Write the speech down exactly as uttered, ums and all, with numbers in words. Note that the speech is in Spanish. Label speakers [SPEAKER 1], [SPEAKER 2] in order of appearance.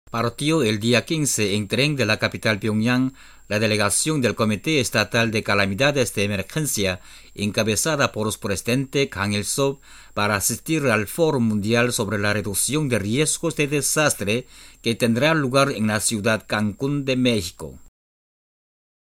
[SPEAKER 1] Partió el día quince en tren de la capital Pyongyang la delegación del Comité Estatal de Calamidades de Emergencia, encabezada por su presidente Kang Il-sop, para asistir al Foro Mundial sobre la Reducción de Riesgos de Desastre que tendrá lugar en la ciudad Cancún de México.